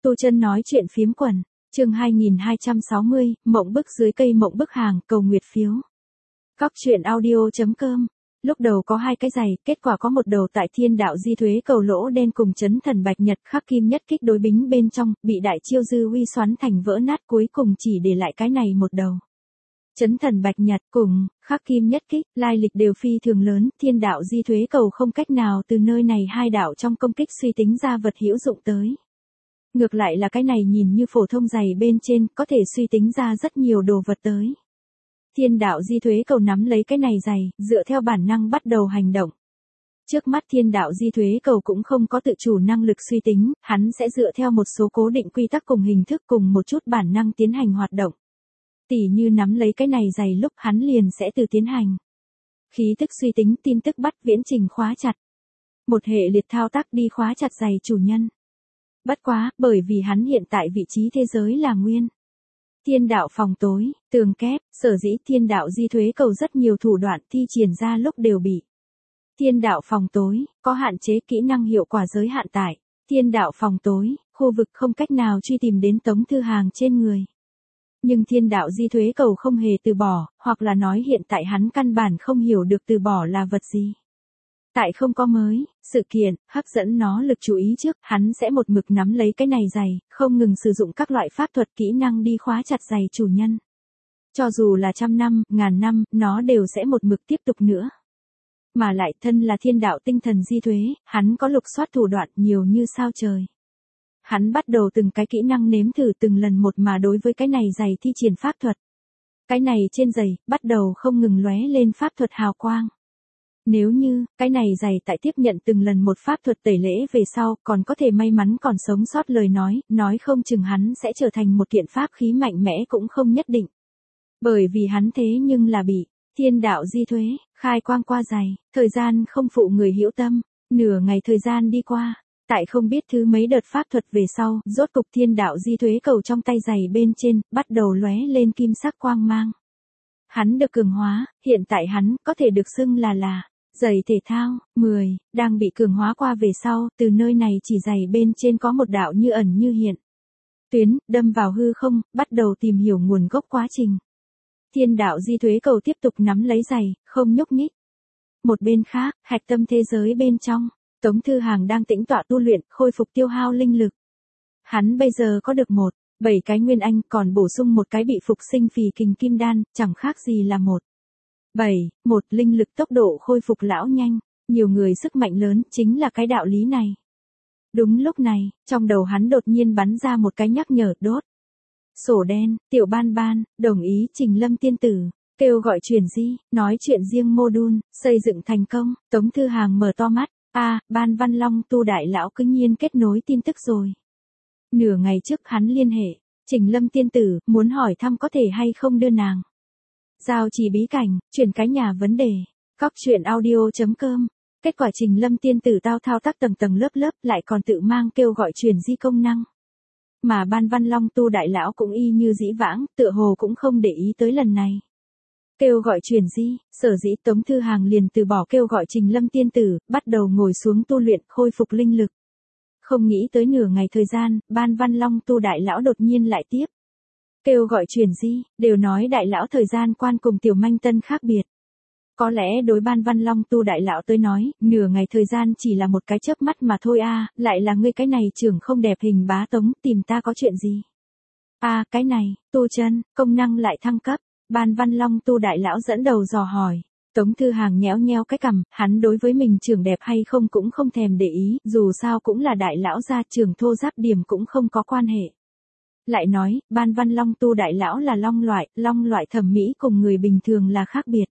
Tu Chân nói chuyện phiếm quần, chương 2260, mộng bức dưới cây mộng bức hàng, cầu nguyệt phiếu. Góc truyện audio.com. Lúc đầu có hai cái giày, kết quả có một đầu tại Thiên Đạo Di Thuế cầu lỗ đen cùng chấn thần bạch nhật khắc kim nhất kích đối bính bên trong, bị đại chiêu dư uy xoắn thành vỡ nát, cuối cùng chỉ để lại cái này một đầu. Chấn thần bạch nhật cùng khắc kim nhất kích, lai lịch đều phi thường lớn, Thiên Đạo Di Thuế cầu không cách nào từ nơi này hai đạo trong công kích suy tính ra vật hữu dụng tới. Ngược lại là cái này nhìn như phổ thông giày bên trên, có thể suy tính ra rất nhiều đồ vật tới. Thiên Đạo Di Thuế cầu nắm lấy cái này giày, dựa theo bản năng bắt đầu hành động. Trước mắt Thiên Đạo Di Thuế cầu cũng không có tự chủ năng lực suy tính, hắn sẽ dựa theo một số cố định quy tắc cùng hình thức cùng một chút bản năng tiến hành hoạt động. Tỉ như nắm lấy cái này giày lúc hắn liền sẽ tự tiến hành. Khí tức suy tính, tin tức bắt viễn trình khóa chặt. Một hệ liệt thao tác đi khóa chặt giày chủ nhân. Bất quá, bởi vì hắn hiện tại vị trí thế giới là nguyên. Thiên đạo phòng tối, tường kép, sở dĩ Thiên Đạo Di Thuế cầu rất nhiều thủ đoạn thi triển ra lúc đều bị. Thiên đạo phòng tối, có hạn chế kỹ năng hiệu quả giới hạn tại. Thiên đạo phòng tối, khu vực không cách nào truy tìm đến Tống Thư Hàng trên người. Nhưng Thiên Đạo Di Thuế cầu không hề từ bỏ, hoặc là nói hiện tại hắn căn bản không hiểu được từ bỏ là vật gì. Tại không có mới, sự kiện, hấp dẫn nó lực chú ý trước, hắn sẽ một mực nắm lấy cái này giày, không ngừng sử dụng các loại pháp thuật kỹ năng đi khóa chặt giày chủ nhân. Cho dù là 100 năm, 1000 năm, nó đều sẽ một mực tiếp tục nữa. Mà lại thân là thiên đạo tinh thần di thuế, hắn có lục soát thủ đoạn nhiều như sao trời. Hắn bắt đầu từng cái kỹ năng nếm thử từng lần một mà đối với cái này giày thi triển pháp thuật. Cái này trên giày, bắt đầu không ngừng lóe lên pháp thuật hào quang. Nếu như, cái này giày tại tiếp nhận từng lần một pháp thuật tẩy lễ về sau, còn có thể may mắn còn sống sót lời nói không chừng hắn sẽ trở thành một kiện pháp khí mạnh mẽ cũng không nhất định. Bởi vì hắn thế nhưng là bị, Thiên Đạo Di Thuế, khai quang qua giày, thời gian không phụ người hữu tâm, nửa ngày thời gian đi qua, tại không biết thứ mấy đợt pháp thuật về sau, rốt cục Thiên Đạo Di Thuế cầu trong tay giày bên trên, bắt đầu lóe lên kim sắc quang mang. Hắn được cường hóa, hiện tại hắn có thể được xưng là giày thể thao, 10, đang bị cường hóa qua về sau, từ nơi này chỉ giày bên trên có một đạo như ẩn như hiện. Tuyến, đâm vào hư không, bắt đầu tìm hiểu nguồn gốc quá trình. Thiên Đạo Di Thuế cầu tiếp tục nắm lấy giày, không nhúc nhích. Một bên khác, hạch tâm thế giới bên trong, Tống Thư Hàng đang tĩnh tọa tu luyện, khôi phục tiêu hao linh lực. Hắn bây giờ có được 7 cái nguyên anh, còn bổ sung một cái bị phục sinh phì kình kim đan, chẳng khác gì là 1 linh lực tốc độ khôi phục lão nhanh, nhiều người sức mạnh lớn, chính là cái đạo lý này. Đúng lúc này, trong đầu hắn đột nhiên bắn ra một cái nhắc nhở đốt. Sổ đen, Tiểu Ban Ban, đồng ý Trình Lâm tiên tử, kêu gọi truyền di, nói chuyện riêng module, xây dựng thành công, Tống Thư Hàng mở to mắt, Ban Văn Long tu đại lão cứ nhiên kết nối tin tức rồi. Nửa ngày trước hắn liên hệ, Trình Lâm tiên tử, muốn hỏi thăm có thể hay không đưa nàng. Giao trì bí cảnh, chuyển cái nhà vấn đề. Góc truyện audio.com. Kết quả Trình Lâm tiên tử thao tác tầng lớp, lại còn tự mang kêu gọi truyền di công năng. Mà Ban Văn Long tu đại lão cũng y như dĩ vãng, tựa hồ cũng không để ý tới lần này. Kêu gọi truyền di, sở dĩ Tống Thư Hàng liền từ bỏ kêu gọi Trình Lâm tiên tử, bắt đầu ngồi xuống tu luyện, khôi phục linh lực. Không nghĩ tới nửa ngày thời gian, Ban Văn Long tu đại lão đột nhiên lại tiếp. Kêu gọi truyền di, đều nói đại lão thời gian quan cùng Tiểu Manh Tân khác biệt. Có lẽ đối Ban Văn Long tu đại lão tới nói, nửa ngày thời gian chỉ là một cái chớp mắt mà thôi lại là ngươi cái này trưởng không đẹp hình bá Tống, tìm ta có chuyện gì? Cái này, tu chân, công năng lại thăng cấp, Ban Văn Long tu đại lão dẫn đầu dò hỏi. Tống Thư Hàng nhéo nhéo cái cằm, hắn đối với mình trưởng đẹp hay không cũng không thèm để ý, dù sao cũng là đại lão gia trưởng thô giáp điểm cũng không có quan hệ. Lại nói, Ban Văn Long tu đại lão là long loại thẩm mỹ cùng người bình thường là khác biệt.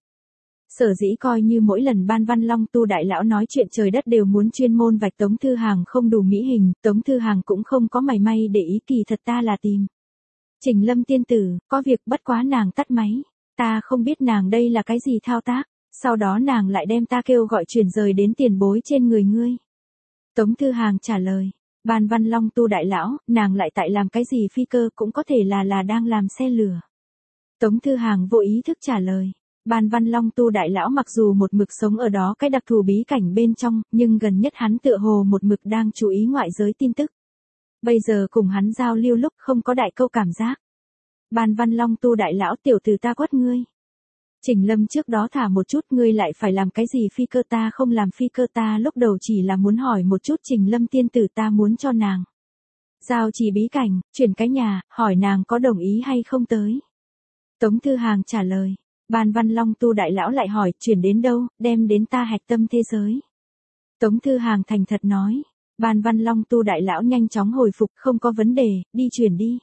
Sở dĩ coi như mỗi lần Ban Văn Long tu đại lão nói chuyện trời đất đều muốn chuyên môn vạch Tống Thư Hàng không đủ mỹ hình, Tống Thư Hàng cũng không có mảy may để ý, kỳ thật ta là tìm Trình Lâm tiên tử, có việc, bất quá nàng tắt máy, ta không biết nàng đây là cái gì thao tác, sau đó nàng lại đem ta kêu gọi chuyển rời đến tiền bối trên người ngươi. Tống Thư Hàng trả lời. Ban Văn Long tu đại lão, nàng lại tại làm cái gì phi cơ, cũng có thể là đang làm xe lửa. Tống Thư Hàng vô ý thức trả lời. Ban Văn Long tu đại lão mặc dù một mực sống ở đó cái đặc thù bí cảnh bên trong, nhưng gần nhất hắn tựa hồ một mực đang chú ý ngoại giới tin tức. Bây giờ cùng hắn giao lưu lúc không có đại câu cảm giác. Ban Văn Long Tu đại lão, tiểu tử ta quát ngươi. Trình Lâm trước đó thả một chút, ngươi lại phải làm cái gì phi cơ, ta không làm phi cơ, ta lúc đầu chỉ là muốn hỏi một chút Trình Lâm tiên tử, ta muốn cho nàng giao chỉ bí cảnh, chuyển cái nhà, hỏi nàng có đồng ý hay không tới. Tống Thư Hàng trả lời. Ban Văn Long Tu đại lão lại hỏi, chuyển đến đâu, đem đến ta hạch tâm thế giới. Tống Thư Hàng thành thật nói. Ban Văn Long Tu đại lão nhanh chóng hồi phục, không có vấn đề, đi chuyển đi.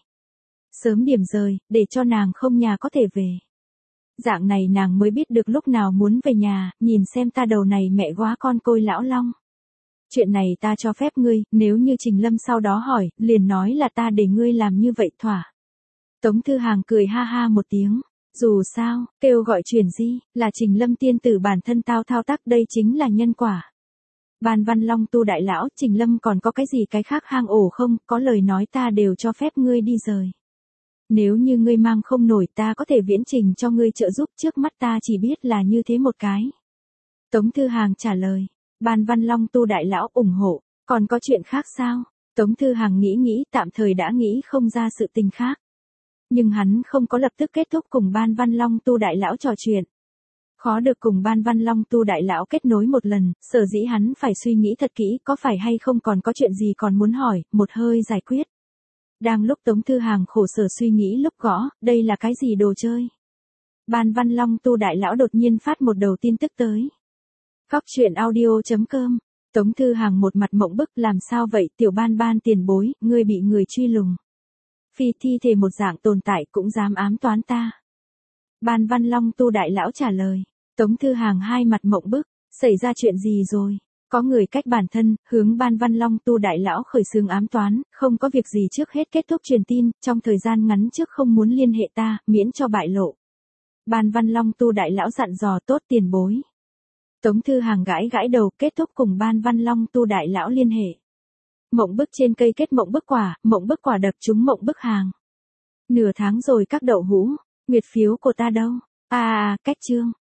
Sớm điểm rời, để cho nàng không nhà có thể về. Dạng này nàng mới biết được lúc nào muốn về nhà, nhìn xem ta đầu này mẹ góa con côi lão long. Chuyện này ta cho phép ngươi, nếu như Trình Lâm sau đó hỏi, liền nói là ta để ngươi làm như vậy thỏa. Tống Thư Hàng cười ha ha một tiếng. Dù sao, kêu gọi chuyển di, là Trình Lâm tiên tử bản thân tao thao tác, đây chính là nhân quả. Ban Văn Long Tu đại lão, Trình Lâm còn có cái gì cái khác hang ổ không, có lời nói ta đều cho phép ngươi đi rời. Nếu như ngươi mang không nổi, ta có thể viễn trình cho ngươi trợ giúp, trước mắt ta chỉ biết là như thế một cái. Tống Thư Hàng trả lời. Ban Văn Long Tu đại lão ủng hộ, còn có chuyện khác sao? Tống Thư Hàng nghĩ, tạm thời đã nghĩ không ra sự tình khác. Nhưng hắn không có lập tức kết thúc cùng Ban Văn Long Tu đại lão trò chuyện. Khó được cùng Ban Văn Long Tu đại lão kết nối một lần, sở dĩ hắn phải suy nghĩ thật kỹ, có phải hay không còn có chuyện gì còn muốn hỏi, một hơi giải quyết. Đang lúc Tống Thư Hàng khổ sở suy nghĩ lúc gõ, đây là cái gì đồ chơi? Ban Văn Long Tu đại lão đột nhiên phát một đầu tin tức tới. Góc truyện audio.com. Tống Thư Hàng một mặt mộng bức, làm sao vậy tiểu Ban tiền bối, ngươi bị người truy lùng. Phi thi thể một dạng tồn tại cũng dám ám toán ta. Ban Văn Long Tu đại lão trả lời. Tống Thư Hàng hai mặt mộng bức, xảy ra chuyện gì rồi? Có người cách bản thân, hướng Ban Văn Long Tu đại lão khởi xướng ám toán, không có việc gì trước hết kết thúc truyền tin, trong thời gian ngắn trước không muốn liên hệ ta, miễn cho bại lộ. Ban Văn Long Tu đại lão dặn dò, tốt tiền bối. Tống Thư Hàng gãi đầu, kết thúc cùng Ban Văn Long Tu đại lão liên hệ. Mộng bức trên cây kết mộng bức quả đập trúng mộng bức hàng. Nửa tháng rồi các đậu hũ, nguyệt phiếu của ta đâu? Cách chương.